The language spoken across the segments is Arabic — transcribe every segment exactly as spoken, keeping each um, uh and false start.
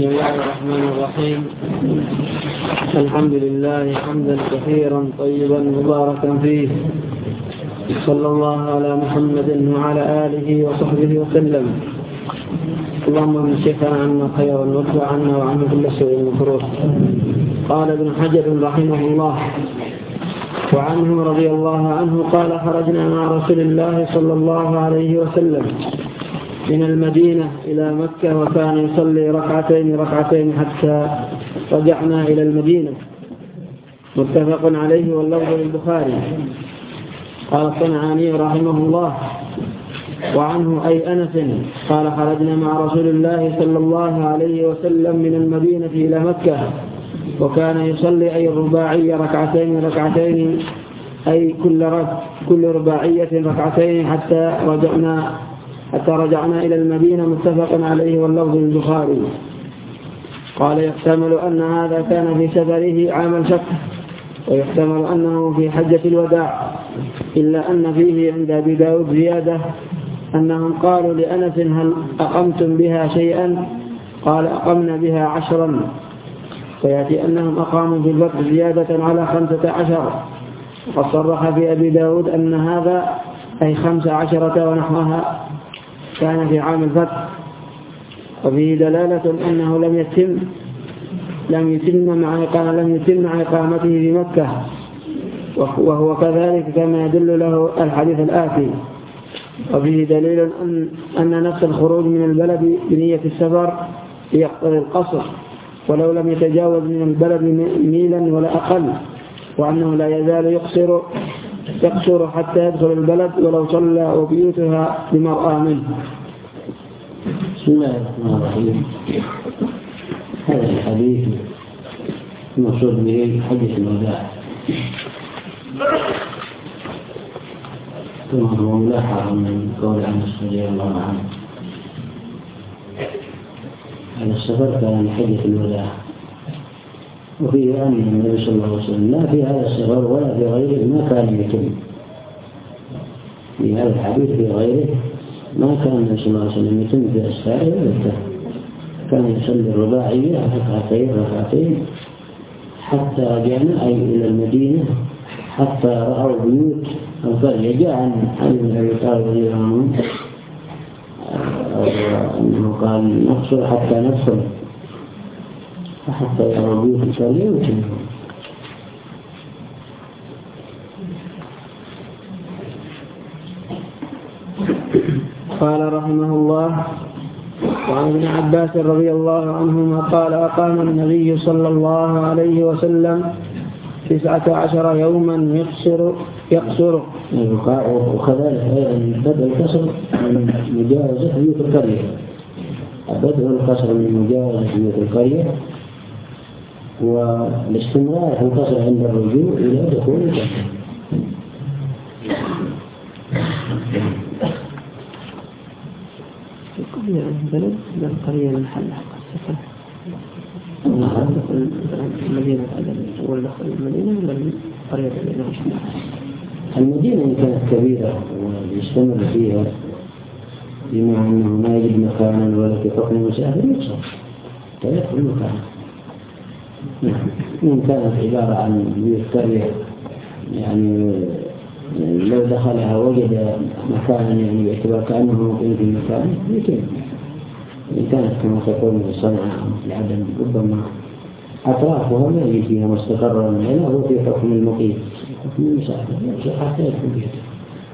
بسم الله الرحمن الرحيم. الحمد لله حمدا كثيرا طيبا مباركا فيه، صلى الله على محمد وعلى آله وصحبه وسلم. اللهم من شفنا عنا خيرا وادفع عنا وعنه كل سوء مكروه. قال ابن حجر رحمه الله وعنه رضي الله عنه قال: خرجنا مع رسول الله صلى الله عليه وسلم من المدينة إلى مكة، وكان يصلي ركعتين ركعتين حتى رجعنا إلى المدينة. متفق عليه واللفظ للبخاري. قال الصنعاني رحمه الله وعنه أي أنس قال: خرجنا مع رسول الله صلى الله عليه وسلم من المدينة إلى مكة، وكان يصلي أي الرباعية ركعتين ركعتين أي كل رك كل رباعية ركعتين حتى رجعنا حتى رجعنا إلى المدينة. متفق عليه واللفظ للبخاري. قال: يحتمل أن هذا كان في سفره عام الفتح، ويحتمل أنه في حجة الوداع، إلا أن فيه عند أبي داود زيادة أنهم قالوا لأنس: هل أقمتم بها شيئا؟ قال: أقمنا بها عشرا. فيأتي أنهم أقاموا في الفتح زيادة على خمسة عشر، وقد صرح في أبي داود أن هذا أي خمس عشرة ونحوها كان في عام الفتح. وفيه دلالة أنه لم يتم لم يتم مع لم يتم مع إقامته في مكة، وهو كذلك كما يدل له الحديث الآتي. وفيه دليل أن أن نفس الخروج من البلد بنية السفر يقتضي القصر ولو لم يتجاوز من البلد ميلا ولا أقل، وأنه لا يزال يقصر يقصر حتى يدخل البلد ولو صلى وبيوتها بمرأى منه. بسم الله الرحمن الرحيم. هذا الحديث المقصود به حديث الوداع، ثم هو ملاحظ من قول أنس رضي الله عنه هذا السفر كان حديث الوداع، وفيه أن النبي صلى الله عليه وسلم لا في هذا السفر ولا في غيره ما كان يتم. في هذا الحديث في غيره ما كان النبي صلى الله عليه وسلم يتم في أسفاره ولا كان يصلي الرباعية ركعتين ركعتين حتى رجعنا أي إلى المدينة حتى رأوا بيوت القرية. جاء عن علي بن أبي طالب رضي الله عنه أنه قال: نقصر حتى ندخل، حتى يروا بيوت القرية وتنهم. قال رحمه الله: وعن ابن عباس رضي الله عنهما قال: أقام النبي صلى الله عليه وسلم تسعة عشر يوما يقصر يقصر وكذلك أيضا بدء القصر من مجاوزة بيوت القرية، بدء القصر من مجاوزة بيوت القرية، والاستمرار في القصر عند الرجوع إلى دخول الجنة. القرية البلد لا القرية المحل حق السفر. دخل المدينة ولا دخل المدينة ولا القرية اللي نعيش فيها؟ المدينة إن كانت كبيرة ويستمر فيها بما أنه ما يجد مكانا ولا في حكم المسافر يقصر فيدخل المكان. إن كانت عبارة عن بيوت قرية يعني لو دخلها وجد مكانا يعني باعتبار كأنه مقيم في المكان يمكن. إن كانت كما تقول في صنعاء في عدن ربما أطرافها ما يجد فيها مستقرا لأنه هو في حكم المقيم حكم المسافر حتى يدخل بيته.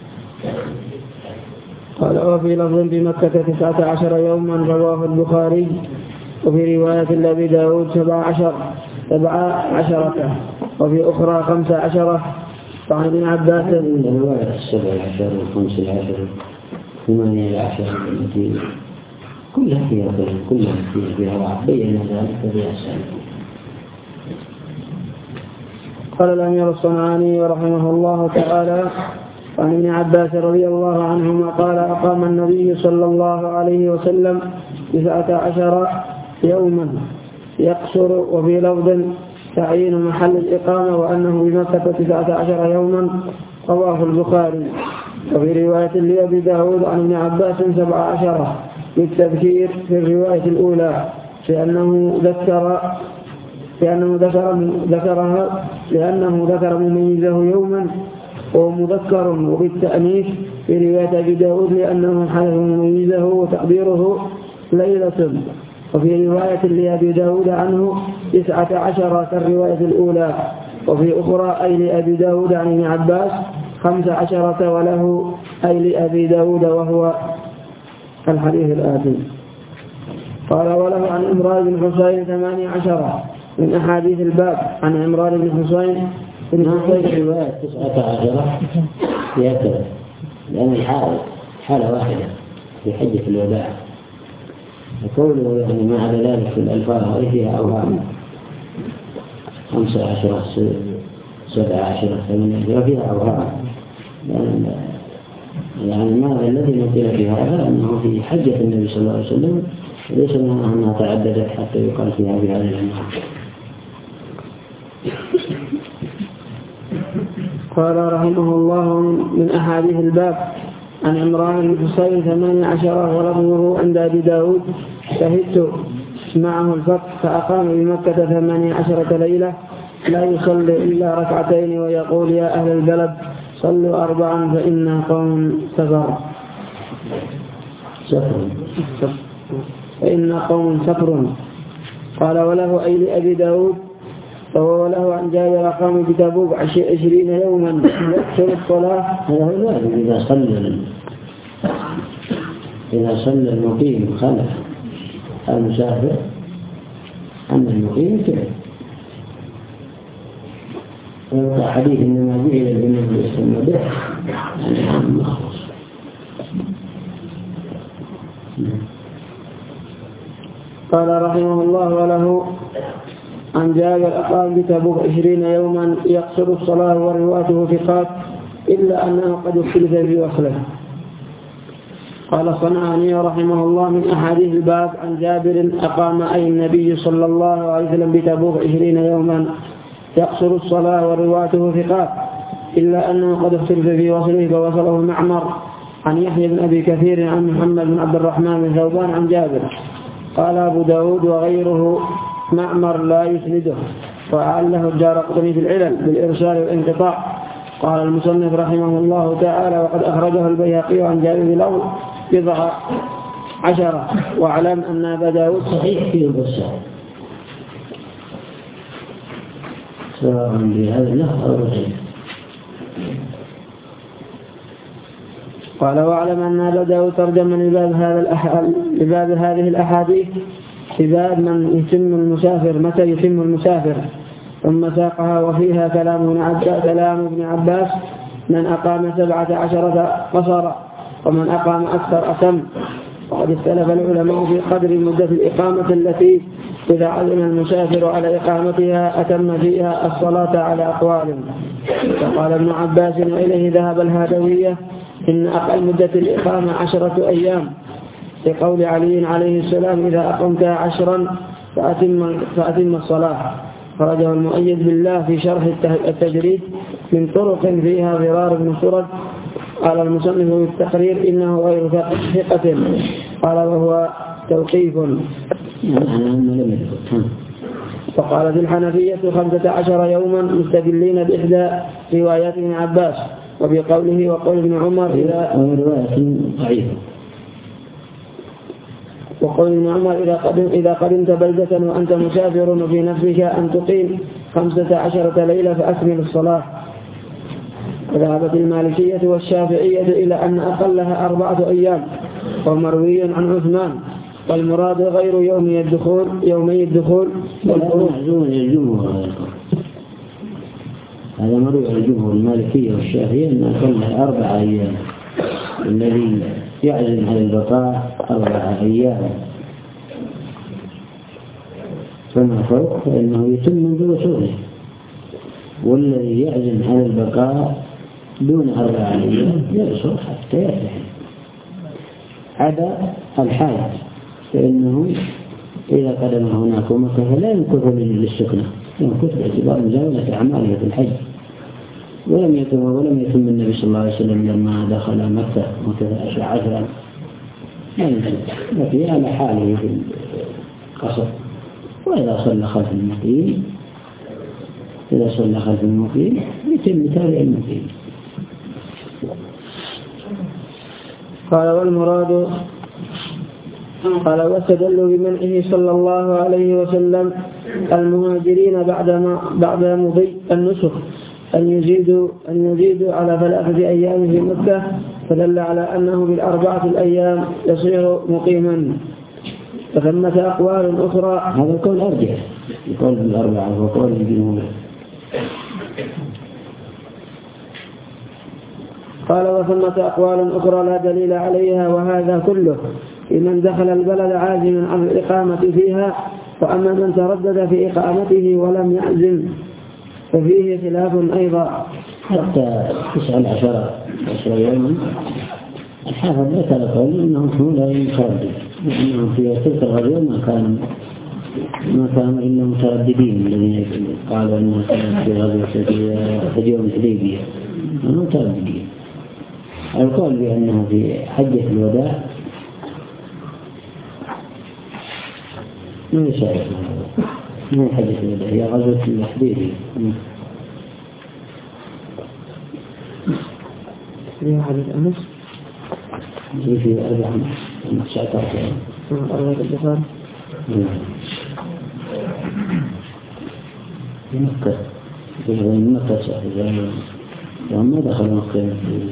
قال: وفي لفظ بمكة تسعة عشر يوما رواه البخاري، وفي رواية لأبي داود سبع عشر سبع عشرة وفي أخرى خمس عشرة. وعن ابن عباس الرواية السبع عشر والخمس العشر ثمانية عشر التي كلها فيها كلها فيها فيها وعب بين ذلك فيها السنة. قال الأمير الصنعاني رحمه الله تعالى: وعن ابن عباس رضي الله عنهما قال: أقام النبي صلى الله عليه وسلم تسعة عشر يوما يقصر. وفي لفظ تعيين محل الإقامة وأنه بمكة تسعة عشر يوما رواه البخاري. وفي رواية لأبي داود عن ابن عباس سبع عشرة بالتذكير في الرواية الأولى، لأنه ذكر لأنه ذكر ذكرها لأنه ذكر مميزه يوما وهو مذكر وبالتأنيث في رواية أبي داود لأنه حدث مميزه وتقديره ليلة. وفي رواية لأبي داود عنه تسعة عشر كالرواية الأولى. وفي أخرى أي لأبي داود عن ابن عباس خمس عشرة وله أي لأبي داود وهو الحديث الآتي. قال وله عن عمران بن حسين ثمانية عشر من أحاديث الباب عن عمران بن حسين بن حسين رواية تسعة عشر يأكل لأن الحالة حالة واحدة في حجة الوداع وقوله يعني ما على ذلك في الألفاظ فيها أوهام خمسة عشر سبعة عشر ثمانية فيها أوهام يعني, يعني ماذا الذي نقل في هذا أنه في حجة النبي صلى الله عليه وسلم ليس أنها تعددت حتى يقال فيها بهذا العنوان. قال رحمه الله من أحاديث الباب عن عمران بن حسين ثمانية عشر ولفظه عند أبي داود شهدت معه الفتح فأقام بمكة ثمانية عشرة ليلة لا يصلي إلا ركعتين ويقول يا أهل البلد صلوا أربعا فإنا قوم سفر فإنا قوم سفر. قال وله أي لأبي داود وهو له عن جابر قام بتبوك عشرين يوما يكثر الصلاة. هذا إذا صلى إذا صلى المقيم خلف المسافر أما المقيم كذا حديث إنما جعل الجنة يستمع به يعني عام مخصوص. قال رحمه الله وله عن جابر أقام بتبوك عشرين يوما يقصر الصلاة ورواته ثقات إلا أنه قد اختلف في وصله. قال الصنعاني رحمه الله من أحاديث الباب عن جابر أقام أي النبي صلى الله عليه وسلم بتبوك عشرين يوما يقصر الصلاة ورواته ثقات إلا أنه قد اختلف في وصله فوصله المعمر عن يحيى بن أبي كثير عن محمد بن عبد الرحمن بن ثوبان عن جابر. قال أبو داود وغيره معمر لا يسنده وأعله الدارقطني في العلل بالإرسال والانقطاع. قال المصنف رحمه الله تعالى وقد أخرجه البيهقي عن جابر الأول بضع عشرة. واعلم أن أبا داود صحيح في البصر سواء بهذا له أو غيره. قال واعلم أن أبا داود ترجم لباب هذا الأح... لباب هذه الأحاديث لباب من يتم المسافر متى يتم المسافر ثم ساقها وفيها كلام ابن عباس كلام ابن عباس من أقام سبعة عشرة قصر ومن أقام أكثر أتم. وقد اختلف العلماء في قدر مدة الإقامة التي إذا عزم المسافر على إقامتها أتم فيها الصلاة على أقوال. فقال ابن عباس وإليه ذهب الهادوية إن أقل مدة الإقامة عشرة أيام لقول علي عليه السلام إذا أقمتها عشرا فأتم, فأتم الصلاة. خرجه المؤيد بالله في شرح التجريد من طرق فيها ضرار بن سرد. قال المصنف بالتقرير إنه غير ثقة قال وهو توقيف. وقالت الحنفية خمسة عشر يوما مستدلين بإحدى روايات ابن عباس وبقوله وقول ابن عمر إذا رواية ضعيفة وقول ابن عمر إذا قدم إذا قدمت بلدة وأنت مسافر وفي نفسك أن تقيم خمسة عشرة ليلة فأكمل الصلاة. وذهبت المالكية والشافعية إلى أن أقلها أربعة أيام ومروي عن عثمان والمراد غير يومي الدخول يومي الدخول والخروج. هذا مروي عن الجمهور المالكية والشافعية أن أقلها أربعة أيام الذي يعزم على البقاء أربعة أيام فما فوق فإنه يتم من وصوله والذي يعزم على البقاء دون أربعة أيام يقصر حتى يرتحل عدا الحاج فإنه إذا قدم هناك ومكة لا يمكث للسكنة يمكث باعتبار مزاولة أعماله في الحج. ولم يتم ولم يتم النبي صلى الله عليه وسلم لما دخل مكة مكة عشرا ما يمكن وفي على حاله قصر. وإذا صلى خلف المقيم إذا صلى خلف المقيم يتم تابع المقيم. قال والمراد قال واستدلوا بمنعه صلى الله عليه وسلم المهاجرين بعدما بعد مضي النسك أن يزيدوا أن يزيدوا على ثلاثة أيام في مكة، فدل على أنه بالأربعة الأيام يصير مقيما. فثمة أقوال أخرى. هذا القول أرجح القول بالأربعة وقول الجمهور. قال وثمة أقوال أخرى لا دليل عليها، وهذا كله لمن دخل البلد عازما عن الإقامة فيها، وأما من تردد في إقامته ولم يعزم ففيه خلاف أيضا. حتى تسعة عشر عشر يوما الحافظ ذكر قول إنه لا يتردد، لأنه في تلك الغزوة ما كان ما كان إلا مترددين الذين قالوا أنه كانت في غزوة في يوم الحديبية مترددين. القول بأنه في حجة الوداع ما يشارك ما هي حجة الوداع، هي غزوة الحديبية. في حديث أنس في أربعة تسعة عشر أربعة الدخان في مكة في مكة سعيد وما دخل مكة.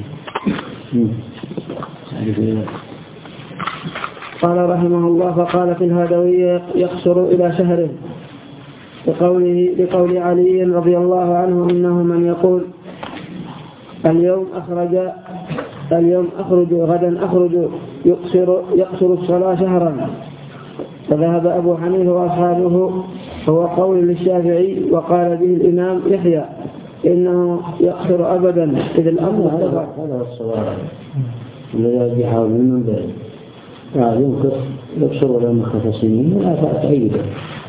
قال رحمه الله فقال في الهدوية يقصر إلى شهره بقوله بقول علي رضي الله عنه إنه من يقول اليوم أخرج اليوم أخرج غدا أخرج يقصر يقصر الصلاة شهرا. فذهب أبو حنيفة وأصحابه هو قول للشافعي، وقال به الإمام يحيى إنه يقصر أبدا إذ الأمر هذا هذا الصواب الذي يحاول من بعد قال ينكر يقصر ولا مخفى سنين ولا تأيده.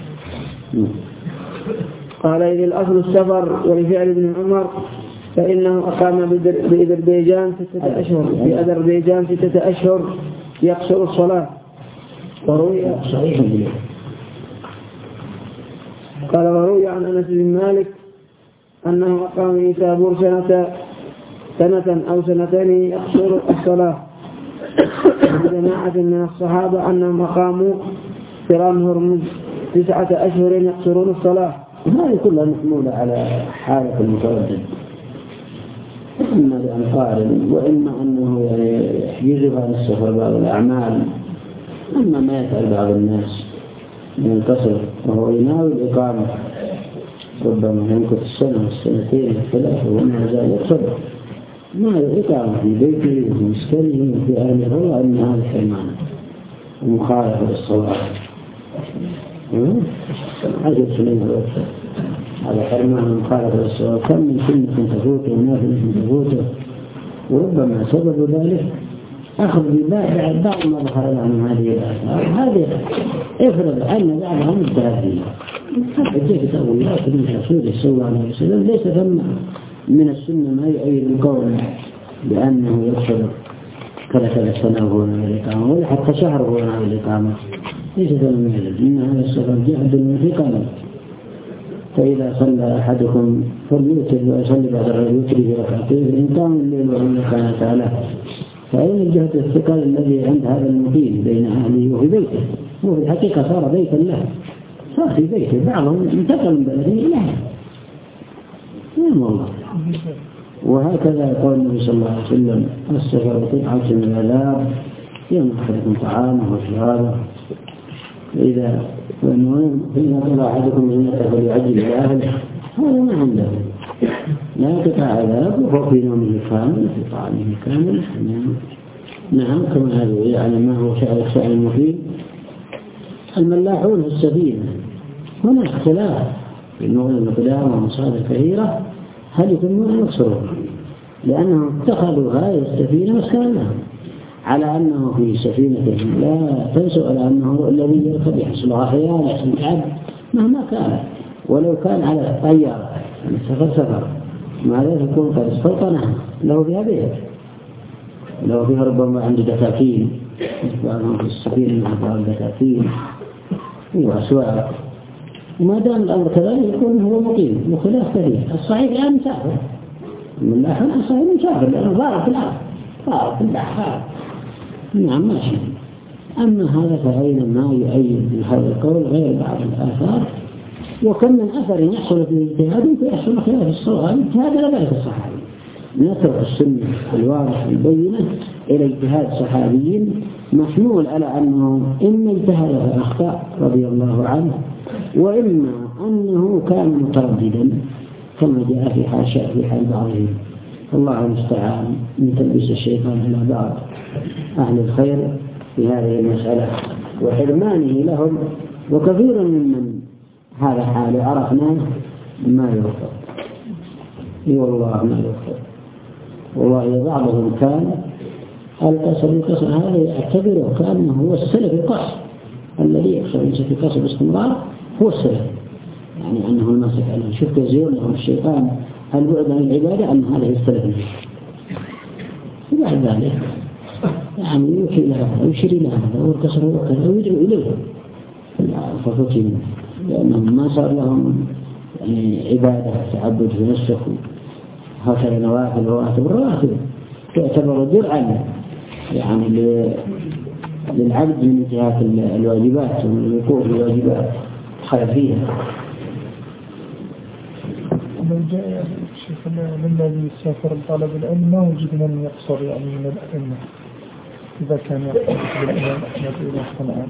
قال إذ الأصل السفر، ولفعل ابن عمر فإنه أقام بأذربيجان ستة أشهر في أذربيجان ستة أشهر يقصر الصلاة. وروي صحيح قال وروي عن أنس بن مالك أنه أقام بنيسابور سنة سنة أو سنتين يقصر الصلاة، وجماعة من الصحابة أنهم أقاموا كرام هرمز تسعة أشهر يقصرون الصلاة. هذه كلها محمولة على حالة المتردد، إما لأن قارن وإما أنه يعني يجب عن السفر بعض الأعمال. أما ما يفعل بعض الناس من القصر وهو يناوي الإقامة ربما يمكث السنة والسنتين والثلاثة وما زال يقصر ما الإقامة في بيته وفي مسكنه وفي أهله، هو أن هذا حرمان ومخالفة للصواب. عجب سنين الوقت هذا حرمان ومخالفة للصواب. كم من سنة تفوته ونافلة تفوته، وربما سبب ذلك أخذ بباع بعض ما ظهر عن هذه الآثار. هذه افرض أن بعضها متهدين حتى تقول الله من رسوله صلى الله عليه وسلم ليس ثم من السنة ما يؤيد القول بأنه يقصر كذا كذا سنة هو من الإقامة ولا حتى شهر هو من الإقامة، ليس ثم من الإقامة. إن هذا السفر جهد في قلب. فإذا صلى أحدكم فليوتر ويصلي بعد الوتر بركعتين إن قام الليل وإن كان تعالى. فأين الجهد الثقل الذي عند هذا المقيم بين أهله وفي بيته؟ هو في الحقيقة صار بيتا له، صار في بيته. بعضهم انتقل من بلده إليه. نعم والله. وهكذا يقول النبي صلى الله عليه وسلم السفر قطعة من العذاب يوم أحدكم طعامه وشرابه، إذا فإن طلع أحدكم جنته فليعجل إلى أهله. هذا ما عنده لا قطع عذاب وهو في نومه كامل في طعامه كامل. نعم كما هذا يعني ما هو شأن شأن المقيم. الملاحون في السفينة هنا اختلاف في المغنى القدام ومصادر كثيرة هل يتمون أن يقصرون، لأنهم اتخذوا هذه السفينة مسكنا على أنه في سفينة. لا تنسوا على أنه الذي يركب يحصلها خيال يحصل تعب مهما كان، ولو كان على الطيارة سفر سفر ماذا يكون قد استوطنها له فيها بيت، لو فيها ربما عنده دكاكين بعضهم في السفينة مع بعض دكاكين وأسواق، وما دام الأمر كذلك يكون هو مقيم وخلاف كثير. الصحيح الآن مسافر، من الأحد الصحيح مسافر لأنه ضارب في الأرض، ضارب في البحر، نعم ماشي. أما هذا فغير ما يؤيد هذا القول غير بعض الآثار. وكم من أثر يحصل في الاجتهاد ويحصل خلاف الصواب، اجتهاد لا بأس الصحابي، نترك السنة الواضح البينة إلى اجتهاد صحابي محمول على أنه إما اجتهد فأخطأ رضي الله عنه، وإما أنه كان مترددا كما جاء في حاشا في حال بعضهم. الله المستعان من تلبس الشيطان على بعض أهل الخير في هذه المسألة وحرمانه لهم. وكثير ممن هذا حال عرفناه ما يوفق، والله ما يوفق. والله بعضهم كان القصر القصر هذا يعتبره كأنه هو السلف القصر الذي يقصر يمسك القصر باستمرار هو السلف، يعني أنه المسك عليه. شفت يزيون لهم الشيطان البعد عن العبادة أن هذا السلف. وبعد ذلك يعني يوحي لها ويشري لها والقصر وكذا ويدعو إليه ففتي منه، لأنهم ما صار لهم يعني عبادة تعبد في نفسه هكذا نوافل ورواتب. الرواتب تعتبر درعا يعني للعبد من انتهاك الواجبات ومن الوقوع بالواجبات خير فيها. من جاء الشيخ الذي يسافر طالب العلم ما وجد من يقصر يعني من الأئمة إذا كان يقصر بالإمام أحمد إلى صنعان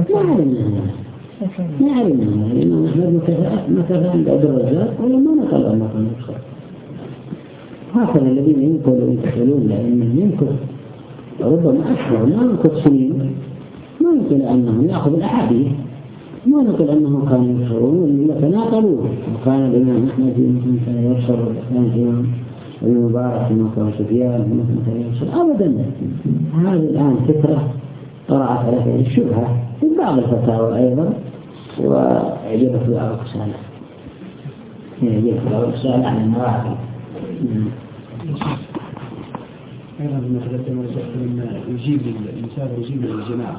ما علمنا لأنه أحمد مكفى عند عبد الرزاق ولا ما نقل أنه كان يقصر. هكذا الذين ينقلوا ويتحلون لأنهم ينقل ربما أكثر ما ينقل سنين، ما ينقل أنهم يأخذ الأحاديث، ما نقل أنه كان يقصرون لتناقلوا. وكان الإمام أحمد مثل كان يقصر، كان الإمام المبارك مثل سفيان مثل كان يقصر أبدا. هذه الآن فكرة طرعت على الشبهة في بعض الفتاوى أيضا، وعجبت بعض الرسالة عجبت بعض الرسالة عن النوافل. أيضا ما تقدم من يجيب المسافر يجيب الجماعة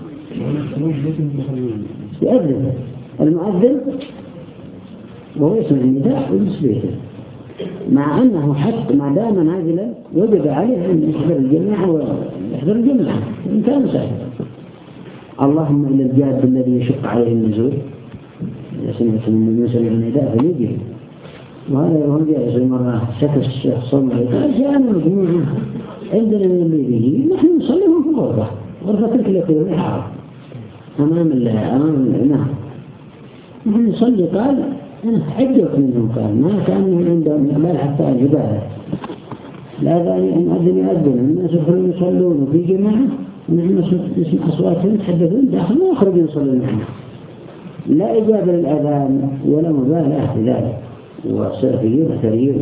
يأذن المؤذن وهو يسمع النداء ويجلس بيته، مع أنه حتى ما دام نازلا وجب عليه أن يحضر الجماعة ويحضر الجماعة إن كان مسافرا. اللهم إلا الجاد الذي يشق عليه النزول إذا سمعت من يسمع النداء فليجي. وهذا هو جائز. مرة سكت الشيخ صلى قال جاءنا مجموعة عندنا من اللي بيجي نحن نصليهم في الغرفة، غرفة تلك التي الحرم أمام الله أمام الإمام نحن نصلي. قال أنا حجت منهم، قال ما كان عندهم إقبال حتى العبادة لا ذلك أن أذن يأذن الناس يدخلون يصلون في جماعة ونحن نسمع أصواتهم يتحدثون داخل ما يخرجون يصلون معنا. لا إجابة للأذان ولا مبالاة في ذلك، وسلفيين أثريين.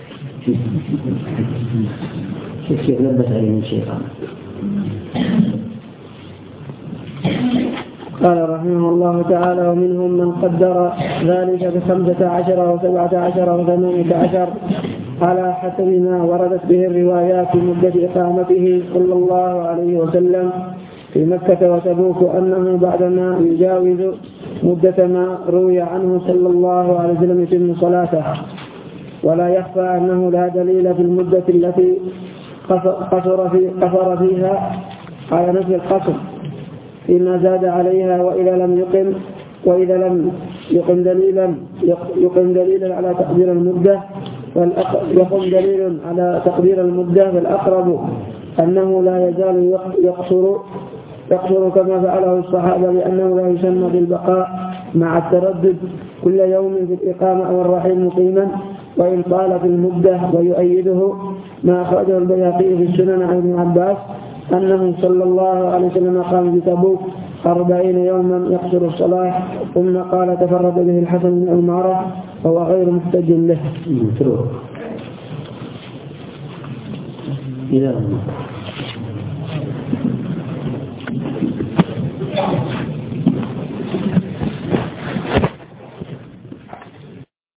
شوف كيف لبس عليهم الشيطان. قال رحمه الله تعالى: ومنهم من قدر ذلك بخمسة عشر وسبعة عشر وثمانية عشر على حسب ما وردت به الروايات في مدة إقامته صلى الله عليه وسلم في مكة وتبوك، أنه بعدما يجاوز مدة ما روي عنه صلى الله عليه وسلم يتم صلاته. ولا يخفى أنه لا دليل في المدة التي قصر, في قصر فيها على نفي القصر فيما زاد عليها، وإذا لم يقم وإذا لم يقم دليلا يقم دليلا على تقدير المدة يقم دليل على تقدير المدة، فالأقرب أنه لا يزال يقصر يقصر كما فعله الصحابة، لأنه لا يسمى بالبقاء مع التردد كل يوم في الإقامة أو الرحيل مقيما وإن طالت المدة. ويؤيده ما أخرجه البيهقي في السنن عن ابن عباس أنه صلى الله عليه وسلم قام بتبوك أربعين يوما يقصر الصلاة، ثم قال تفرد به الحسن بن عمارة وهو غير محتج له. إلى